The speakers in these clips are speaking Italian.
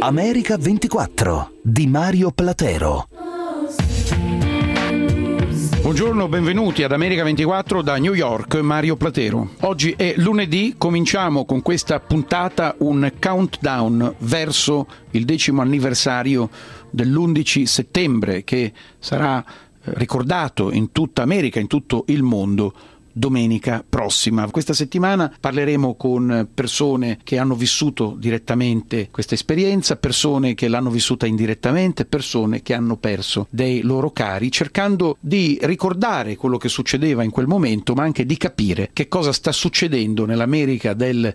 America 24 di Mario Platero. Buongiorno, benvenuti ad America 24 da New York, Mario Platero. Oggi è lunedì, cominciamo con questa puntata un countdown verso il 10° anniversario dell'11 settembre che sarà ricordato in tutta America, in tutto il mondo, domenica prossima. Questa settimana parleremo con persone che hanno vissuto direttamente questa esperienza, persone che l'hanno vissuta indirettamente, persone che hanno perso dei loro cari, cercando di ricordare quello che succedeva in quel momento, ma anche di capire che cosa sta succedendo nell'America del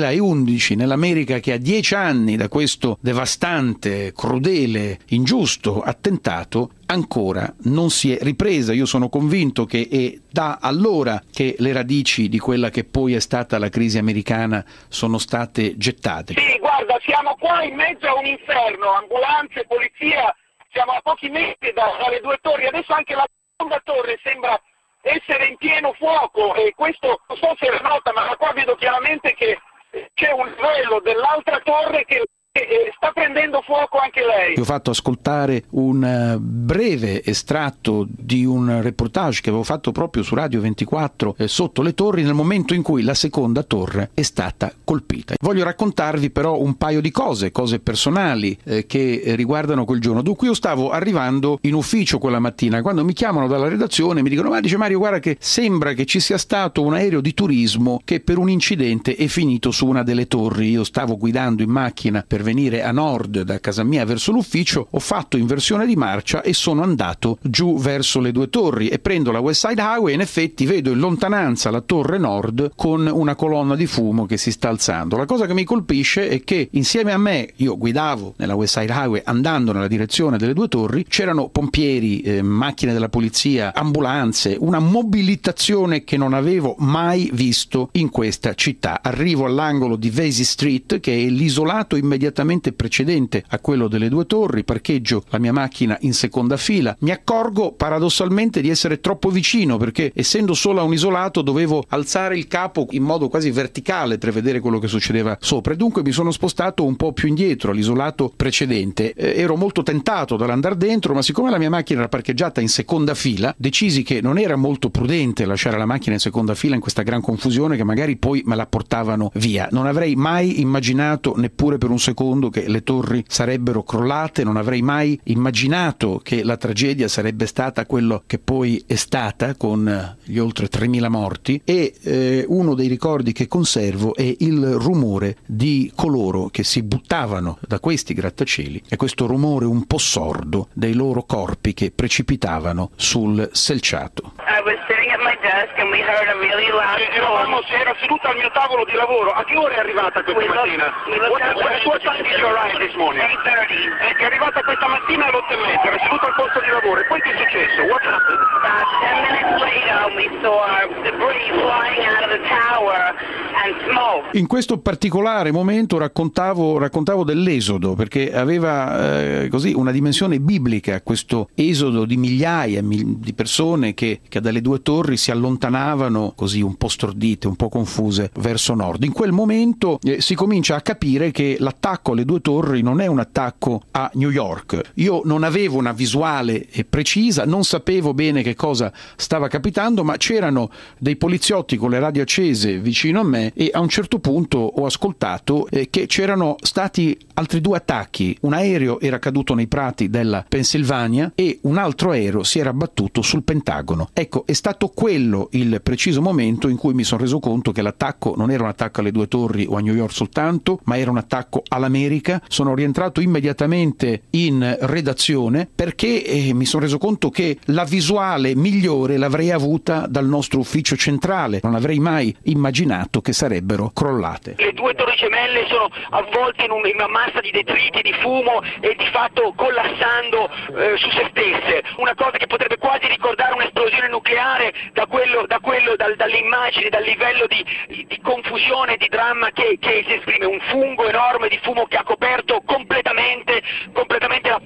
2011, nell'America che ha 10 anni da questo devastante, crudele, ingiusto attentato ancora non si è ripresa. Io sono convinto che è da allora che le radici di quella che poi è stata la crisi americana sono state gettate. Sì, guarda, siamo qua in mezzo a un inferno, ambulanze, polizia, siamo a pochi metri dalle due torri, adesso anche la seconda torre sembra essere in pieno fuoco e questo non so se è nota, ma qua vedo chiaramente che c'è un livello dell'altra torre che sta prendendo fuoco anche lei. Vi ho fatto ascoltare un breve estratto di un reportage che avevo fatto proprio su Radio 24 sotto le torri nel momento in cui la seconda torre è stata colpita. Voglio raccontarvi però un paio di cose personali che riguardano quel giorno. Dunque io stavo arrivando in ufficio quella mattina quando mi chiamano dalla redazione e mi dicono: ma dice Mario, guarda che sembra che ci sia stato un aereo di turismo che per un incidente è finito su una delle torri. Io stavo guidando in macchina per venire a nord da casa mia verso l'ufficio, ho fatto inversione di marcia e sono andato giù verso le due torri e prendo la West Side Highway e in effetti vedo in lontananza la torre nord con una colonna di fumo che si sta alzando. La cosa che mi colpisce è che insieme a me, io guidavo nella West Side Highway andando nella direzione delle due torri, c'erano pompieri, macchine della polizia, ambulanze, una mobilitazione che non avevo mai visto in questa città. Arrivo all'angolo di Vesey Street, che è l'isolato immediatamente precedente a quello delle due torri, parcheggio la mia macchina in seconda fila, mi accorgo paradossalmente di essere troppo vicino perché essendo solo a un isolato dovevo alzare il capo in modo quasi verticale per vedere quello che succedeva sopra e dunque mi sono spostato un po' più indietro all'isolato precedente. Ero molto tentato dall'andare dentro, ma siccome la mia macchina era parcheggiata in seconda fila decisi che non era molto prudente lasciare la macchina in seconda fila in questa gran confusione che magari poi me la portavano via. Non avrei mai immaginato neppure per un secondo che le torri sarebbero crollate, non avrei mai immaginato che la tragedia sarebbe stata quello che poi è stata con gli oltre 3.000 morti e uno dei ricordi che conservo è il rumore di coloro che si buttavano da questi grattacieli e questo rumore un po' sordo dei loro corpi che precipitavano sul selciato. Era seduta al mio tavolo di lavoro. A che ora è arrivata questa mattina? What time did you arrive this morning? 8:30. È arrivata questa mattina alle 8:30, era seduta al posto di lavoro. E poi che è successo? What happened? About 10 minutes later we saw debris flying out of the tower and smoke. In questo particolare momento raccontavo dell'esodo perché aveva così una dimensione biblica questo esodo di migliaia di persone che dalle due torri si allontanavano così un po' stordite, un po' confuse verso nord. In quel momento si comincia a capire che l'attacco alle due torri non è un attacco a New York. Io non avevo una visuale precisa, non sapevo bene che cosa stava capitando, ma c'erano dei poliziotti con le radio accese vicino a me e a un certo punto ho ascoltato che c'erano stati altri due attacchi. Un aereo era caduto nei prati della Pennsylvania e un altro aereo si era abbattuto sul Pentagono. Ecco, è stato quello il preciso momento in cui mi sono reso conto che l'attacco non era un attacco alle due torri o a New York soltanto, ma era un attacco all'America. Sono rientrato immediatamente in redazione perché mi sono reso conto che la visuale migliore l'avrei avuta dal nostro ufficio centrale. Non avrei mai immaginato che sarebbero crollate. Le due torri gemelle sono avvolte in una massa di detriti, di fumo e di fatto collassando su se stesse. Una cosa che potrebbe quasi ricordare un'esplosione nucleare dalle immagini, dal livello di confusione, di dramma che si esprime. Un fungo enorme di fumo che ha coperto completamente la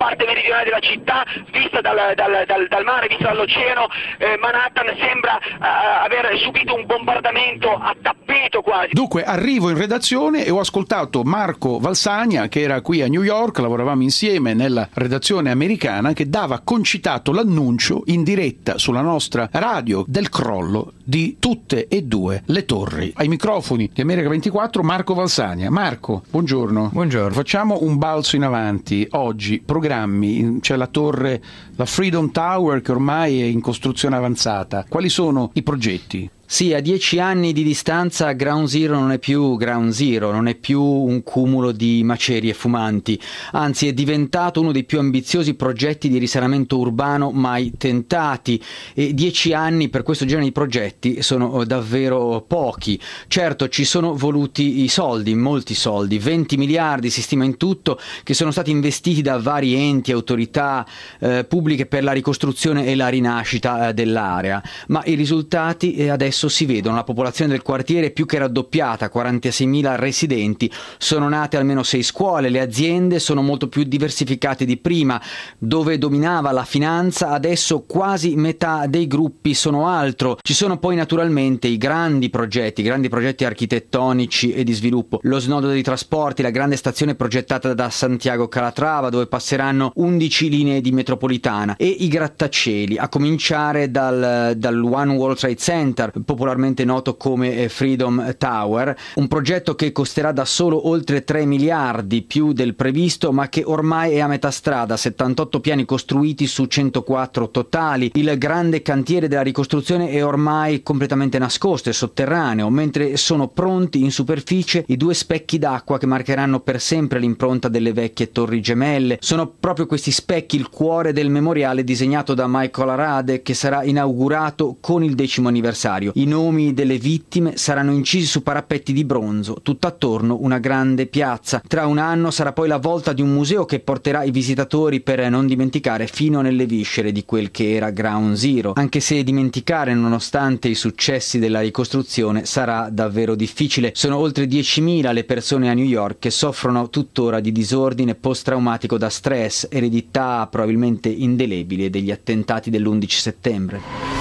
parte meridionale della città, vista dal mare, vista dall'oceano. Manhattan sembra aver subito un bombardamento a tappeto quasi. Dunque arrivo in redazione e ho ascoltato Marco Valsagna, che era qui a New York, lavoravamo insieme nella redazione americana, che dava concitato l'annuncio in diretta sulla nostra radio del crollo di tutte e due le torri. Ai microfoni di America 24 Marco Valsagna. Marco, buongiorno. Buongiorno. Facciamo un balzo in avanti. Oggi programmi, c'è la torre, la Freedom Tower, che ormai è in costruzione avanzata. Quali sono i progetti? Sì, a 10 anni di distanza Ground Zero non è più Ground Zero, non è più un cumulo di macerie fumanti, anzi è diventato uno dei più ambiziosi progetti di risanamento urbano mai tentati, e 10 anni per questo genere di progetti sono davvero pochi. Certo, ci sono voluti i soldi, molti soldi, 20 miliardi si stima in tutto, che sono stati investiti da vari enti, autorità pubbliche per la ricostruzione e la rinascita dell'area, ma i risultati adesso si vedono. La popolazione del quartiere è più che raddoppiata, 46.000 residenti, sono nate almeno 6 scuole, le aziende sono molto più diversificate di prima, dove dominava la finanza adesso quasi metà dei gruppi sono altro. Ci sono poi naturalmente i grandi progetti architettonici e di sviluppo, lo snodo dei trasporti, la grande stazione progettata da Santiago Calatrava, dove passeranno 11 linee di metropolitana, e i grattacieli, a cominciare dal One World Trade Center, popolarmente noto come Freedom Tower, un progetto che costerà da solo oltre 3 miliardi più del previsto, ma che ormai è a metà strada, 78 piani costruiti su 104 totali. Il grande cantiere della ricostruzione è ormai completamente nascosto, è sotterraneo, mentre sono pronti in superficie i 2 specchi d'acqua che marcheranno per sempre l'impronta delle vecchie torri gemelle. Sono proprio questi specchi il cuore del memoriale disegnato da Michael Arade, che sarà inaugurato con il 10° anniversario. I nomi delle vittime saranno incisi su parapetti di bronzo, tutt'attorno una grande piazza. Tra un anno sarà poi la volta di un museo che porterà i visitatori per non dimenticare fino nelle viscere di quel che era Ground Zero, anche se dimenticare, nonostante i successi della ricostruzione, sarà davvero difficile. Sono oltre 10.000 le persone a New York che soffrono tuttora di disordine post-traumatico da stress, eredità probabilmente indelebile degli attentati dell'11 settembre.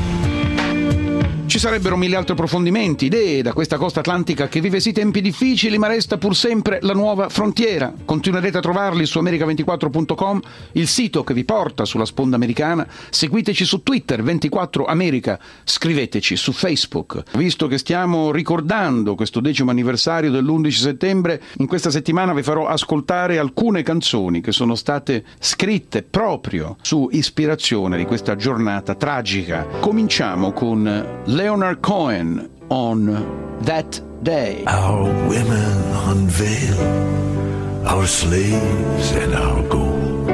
Ci sarebbero 1000 altri approfondimenti, idee da questa costa atlantica che vive sì tempi difficili, ma resta pur sempre la nuova frontiera. Continuerete a trovarli su america24.com, il sito che vi porta sulla sponda americana. Seguiteci su Twitter 24America, scriveteci su Facebook. Visto che stiamo ricordando questo 10° anniversario dell'11 settembre, in questa settimana vi farò ascoltare alcune canzoni che sono state scritte proprio su ispirazione di questa giornata tragica. Cominciamo con Leonard Cohen on That Day. Our women unveil, our slaves and our gold.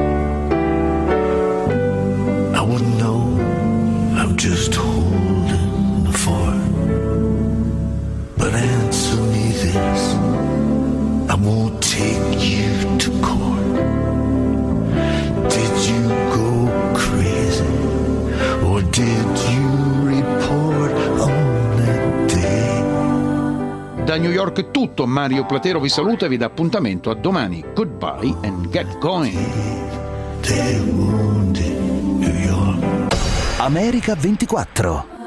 I wouldn't know, I'm just holding the fort. But answer me this, I won't take you to court. Did you go crazy, or did you report on that day? Da New York è tutto, Mario Platero vi saluta e vi dà appuntamento a domani. Goodbye and get going. They wounded New York. America 24.